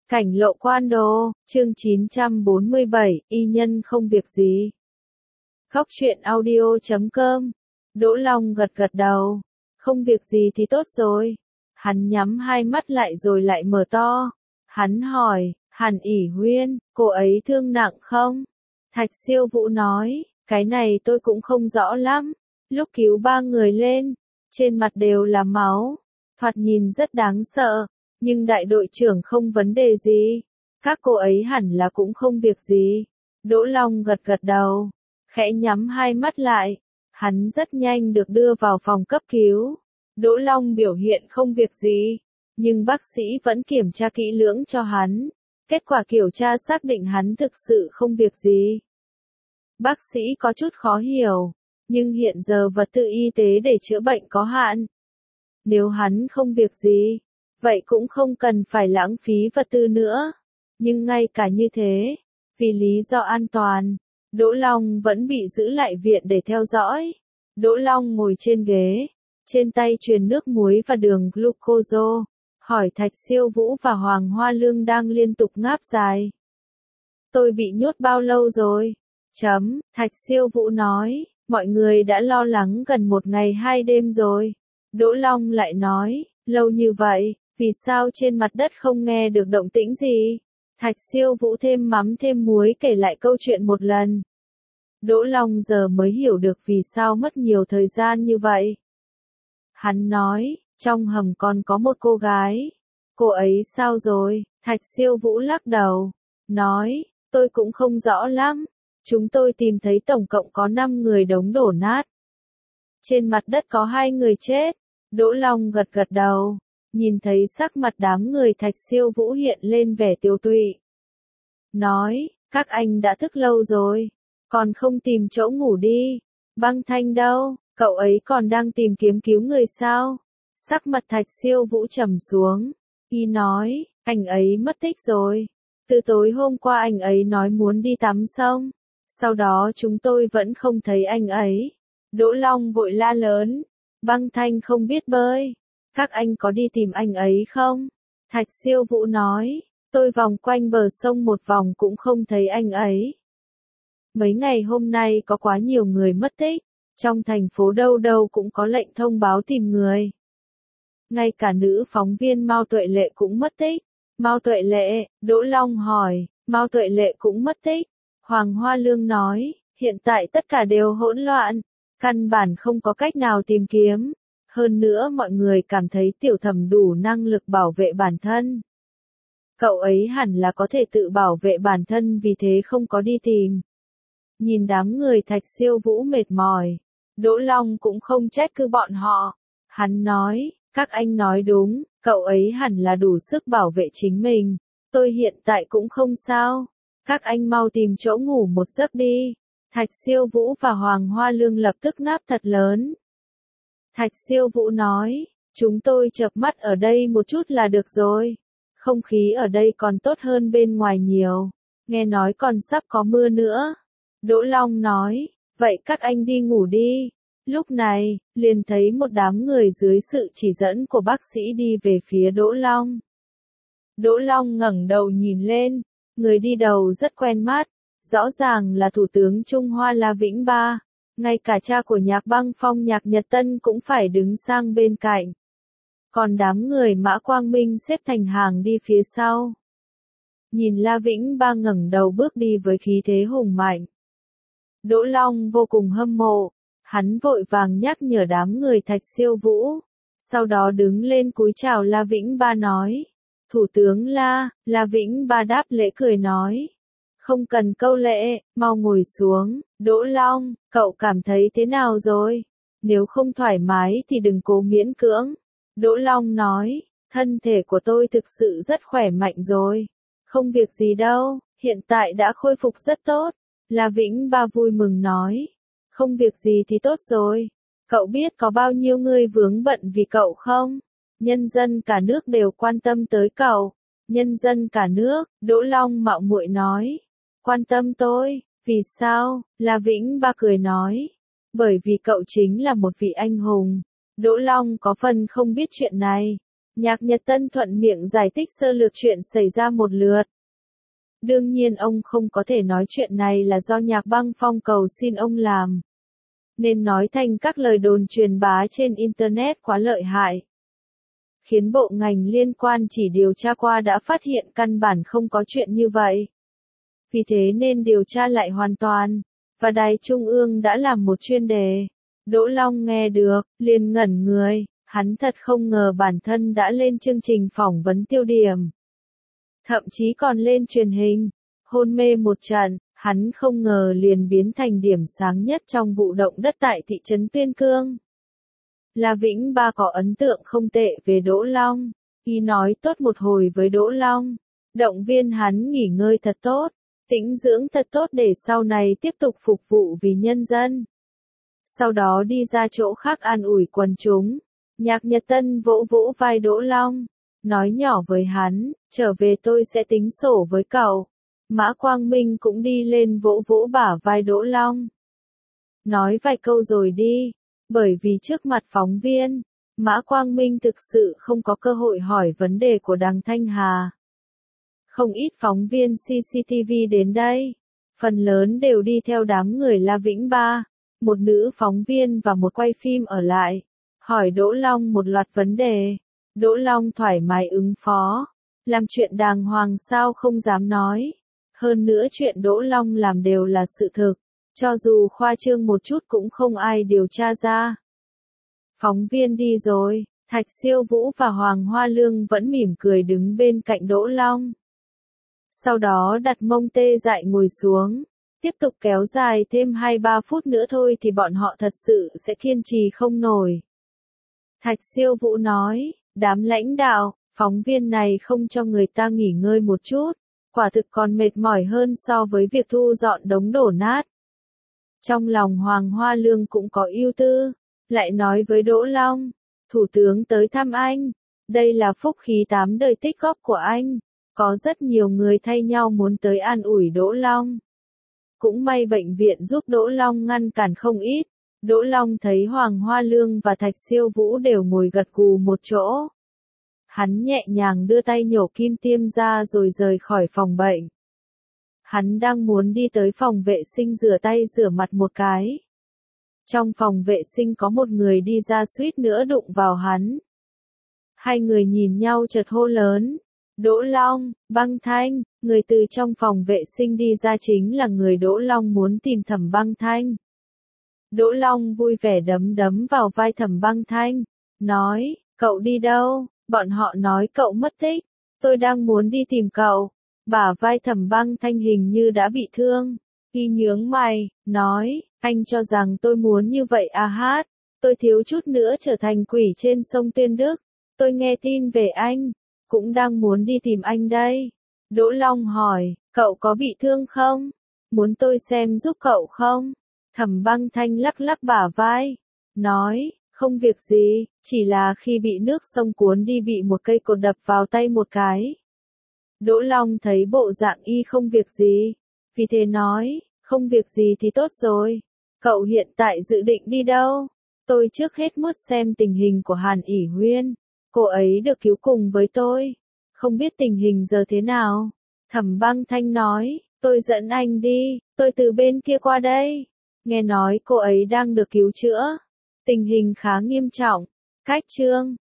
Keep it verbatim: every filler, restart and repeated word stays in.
Cảnh lộ quan đồ, chương chín trăm bốn mươi bảy, y nhân không việc gì. Khóc chuyện audio chấm com. Đỗ Long gật gật đầu. Không việc gì thì tốt rồi. Hắn nhắm hai mắt lại rồi lại mở to. Hắn hỏi, Hàn ỉ Huyên, cô ấy thương nặng không? Thạch Siêu Vũ nói, cái này tôi cũng không rõ lắm. Lúc cứu ba người lên, trên mặt đều là máu. Thoạt nhìn rất đáng sợ. Nhưng đại đội trưởng không vấn đề gì. Các cô ấy hẳn là cũng không việc gì. Đỗ Long gật gật đầu. Khẽ nhắm hai mắt lại. Hắn rất nhanh được đưa vào phòng cấp cứu. Đỗ Long biểu hiện không việc gì. Nhưng bác sĩ vẫn kiểm tra kỹ lưỡng cho hắn. Kết quả kiểm tra xác định hắn thực sự không việc gì. Bác sĩ có chút khó hiểu. Nhưng hiện giờ vật tư y tế để chữa bệnh có hạn. Nếu hắn không việc gì, vậy cũng không cần phải lãng phí vật tư nữa. Nhưng ngay cả như thế, vì lý do an toàn, Đỗ Long vẫn bị giữ lại viện để theo dõi. Đỗ Long ngồi trên ghế, trên tay truyền nước muối và đường glucose, hỏi Thạch Siêu Vũ và Hoàng Hoa Lương đang liên tục ngáp dài. Tôi bị nhốt bao lâu rồi? Chấm, Thạch Siêu Vũ nói, mọi người đã lo lắng gần một ngày hai đêm rồi. Đỗ Long lại nói, lâu như vậy, vì sao trên mặt đất không nghe được động tĩnh gì? Thạch Siêu Vũ thêm mắm thêm muối kể lại câu chuyện một lần. Đỗ Long giờ mới hiểu được vì sao mất nhiều thời gian như vậy. Hắn nói, trong hầm còn có một cô gái. Cô ấy sao rồi? Thạch Siêu Vũ lắc đầu. Nói, tôi cũng không rõ lắm. Chúng tôi tìm thấy tổng cộng có năm người đống đổ nát. Trên mặt đất có hai người chết. Đỗ Long gật gật đầu. Nhìn thấy sắc mặt đám người Thạch Siêu Vũ hiện lên vẻ tiêu tụy. Nói, các anh đã thức lâu rồi. Còn không tìm chỗ ngủ đi. Băng Thanh đâu, cậu ấy còn đang tìm kiếm cứu người sao? Sắc mặt Thạch Siêu Vũ trầm xuống. Y nói, anh ấy mất tích rồi. Từ tối hôm qua anh ấy nói muốn đi tắm sông. Sau đó chúng tôi vẫn không thấy anh ấy. Đỗ Long vội la lớn. Băng Thanh không biết bơi. Các anh có đi tìm anh ấy không? Thạch Siêu Vũ nói, tôi vòng quanh bờ sông một vòng cũng không thấy anh ấy. Mấy ngày hôm nay có quá nhiều người mất tích, trong thành phố đâu đâu cũng có lệnh thông báo tìm người. Ngay cả nữ phóng viên Mao Tuệ Lệ cũng mất tích. Mao Tuệ Lệ, Đỗ Long hỏi, Mao Tuệ Lệ cũng mất tích. Hoàng Hoa Lương nói, hiện tại tất cả đều hỗn loạn, căn bản không có cách nào tìm kiếm. Hơn nữa mọi người cảm thấy Tiểu Thẩm đủ năng lực bảo vệ bản thân. Cậu ấy hẳn là có thể tự bảo vệ bản thân vì thế không có đi tìm. Nhìn đám người Thạch Siêu Vũ mệt mỏi, Đỗ Long cũng không trách cứ bọn họ. Hắn nói, các anh nói đúng, cậu ấy hẳn là đủ sức bảo vệ chính mình. Tôi hiện tại cũng không sao. Các anh mau tìm chỗ ngủ một giấc đi. Thạch Siêu Vũ và Hoàng Hoa Lương lập tức ngáp thật lớn. Thạch Siêu Vũ nói, chúng tôi chợp mắt ở đây một chút là được rồi. Không khí ở đây còn tốt hơn bên ngoài nhiều. Nghe nói còn sắp có mưa nữa. Đỗ Long nói, vậy các anh đi ngủ đi. Lúc này, liền thấy một đám người dưới sự chỉ dẫn của bác sĩ đi về phía Đỗ Long. Đỗ Long ngẩng đầu nhìn lên, người đi đầu rất quen mắt. Rõ ràng là Thủ tướng Trung Hoa La Vĩnh Ba. Ngay cả cha của Nhạc Băng Phong Nhạc Nhật Tân cũng phải đứng sang bên cạnh. Còn đám người Mã Quang Minh xếp thành hàng đi phía sau. Nhìn La Vĩnh Ba ngẩng đầu bước đi với khí thế hùng mạnh. Đỗ Long vô cùng hâm mộ. Hắn vội vàng nhắc nhở đám người Thạch Siêu Vũ. Sau đó đứng lên cúi chào La Vĩnh Ba nói. Thủ tướng La, La Vĩnh Ba đáp lễ cười nói. Không cần câu lệ, mau ngồi xuống. Đỗ Long, cậu cảm thấy thế nào rồi? Nếu không thoải mái thì đừng cố miễn cưỡng. Đỗ Long nói, thân thể của tôi thực sự rất khỏe mạnh rồi. Không việc gì đâu, hiện tại đã khôi phục rất tốt. La Vĩnh Ba vui mừng nói, không việc gì thì tốt rồi. Cậu biết có bao nhiêu người vướng bận vì cậu không? Nhân dân cả nước đều quan tâm tới cậu. Nhân dân cả nước, Đỗ Long mạo muội nói. Quan tâm tôi, vì sao? La Vĩnh Ba cười nói. Bởi vì cậu chính là một vị anh hùng. Đỗ Long có phần không biết chuyện này. Nhạc Nhật Tân thuận miệng giải thích sơ lược chuyện xảy ra một lượt. Đương nhiên ông không có thể nói chuyện này là do Nhạc Băng Phong cầu xin ông làm. Nên nói thành các lời đồn truyền bá trên Internet quá lợi hại. Khiến bộ ngành liên quan chỉ điều tra qua đã phát hiện căn bản không có chuyện như vậy. Vì thế nên điều tra lại hoàn toàn, và Đài Trung ương đã làm một chuyên đề. Đỗ Long nghe được, liền ngẩn người, hắn thật không ngờ bản thân đã lên chương trình phỏng vấn tiêu điểm. Thậm chí còn lên truyền hình, hôn mê một trận, hắn không ngờ liền biến thành điểm sáng nhất trong vụ động đất tại thị trấn Tuyên Cương. La Vĩnh Ba có ấn tượng không tệ về Đỗ Long, y nói tốt một hồi với Đỗ Long, động viên hắn nghỉ ngơi thật tốt, tĩnh dưỡng thật tốt để sau này tiếp tục phục vụ vì nhân dân. Sau đó đi ra chỗ khác an ủi quần chúng. Nhạc Nhật Tân vỗ vỗ vai Đỗ Long, nói nhỏ với hắn, trở về tôi sẽ tính sổ với cậu. Mã Quang Minh cũng đi lên vỗ vỗ bả vai Đỗ Long. Nói vài câu rồi đi, bởi vì trước mặt phóng viên, Mã Quang Minh thực sự không có cơ hội hỏi vấn đề của Đằng Thanh Hà. Không ít phóng viên xê xê tê vê đến đây, phần lớn đều đi theo đám người La Vĩnh Ba, một nữ phóng viên và một quay phim ở lại, hỏi Đỗ Long một loạt vấn đề. Đỗ Long thoải mái ứng phó, làm chuyện đàng hoàng sao không dám nói. Hơn nữa chuyện Đỗ Long làm đều là sự thực, cho dù khoa trương một chút cũng không ai điều tra ra. Phóng viên đi rồi, Thạch Siêu Vũ và Hoàng Hoa Lương vẫn mỉm cười đứng bên cạnh Đỗ Long. Sau đó đặt mông tê dại ngồi xuống, tiếp tục kéo dài thêm hai ba phút nữa thôi thì bọn họ thật sự sẽ kiên trì không nổi. Thạch Siêu Vũ nói, đám lãnh đạo, phóng viên này không cho người ta nghỉ ngơi một chút, quả thực còn mệt mỏi hơn so với việc thu dọn đống đổ nát. Trong lòng Hoàng Hoa Lương cũng có ưu tư, lại nói với Đỗ Long, Thủ tướng tới thăm anh, đây là phúc khí tám đời tích góp của anh, có rất nhiều người thay nhau muốn tới an ủi Đỗ Long. Cũng may bệnh viện giúp Đỗ Long ngăn cản không ít. Đỗ Long thấy Hoàng Hoa Lương và Thạch Siêu Vũ đều ngồi gật gù một chỗ. Hắn nhẹ nhàng đưa tay nhổ kim tiêm ra rồi rời khỏi phòng bệnh. Hắn đang muốn đi tới phòng vệ sinh rửa tay rửa mặt một cái. Trong phòng vệ sinh có một người đi ra suýt nữa đụng vào hắn. Hai người nhìn nhau chợt hô lớn. Đỗ Long, Băng Thanh, người từ trong phòng vệ sinh đi ra chính là người Đỗ Long muốn tìm Thẩm Băng Thanh. Đỗ Long vui vẻ đấm đấm vào vai Thẩm Băng Thanh, nói, cậu đi đâu? Bọn họ nói cậu mất tích, tôi đang muốn đi tìm cậu. Bả vai Thẩm Băng Thanh hình như đã bị thương, y nhướng mày, nói, anh cho rằng tôi muốn như vậy à hát, tôi thiếu chút nữa trở thành quỷ trên sông Tuyên Đức, tôi nghe tin về anh, cũng đang muốn đi tìm anh đây. Đỗ Long hỏi, cậu có bị thương không? Muốn tôi xem giúp cậu không? Thẩm Băng Thanh lắc lắc bả vai, nói, không việc gì, chỉ là khi bị nước sông cuốn đi bị một cây cột đập vào tay một cái. Đỗ Long thấy bộ dạng y không việc gì, vì thế nói, không việc gì thì tốt rồi. Cậu hiện tại dự định đi đâu? Tôi trước hết muốn xem tình hình của Hàn ỉ Huyên. Cô ấy được cứu cùng với tôi. Không biết tình hình giờ thế nào? Thẩm Băng Thanh nói, tôi dẫn anh đi, tôi từ bên kia qua đây. Nghe nói cô ấy đang được cứu chữa. Tình hình khá nghiêm trọng. Cách chương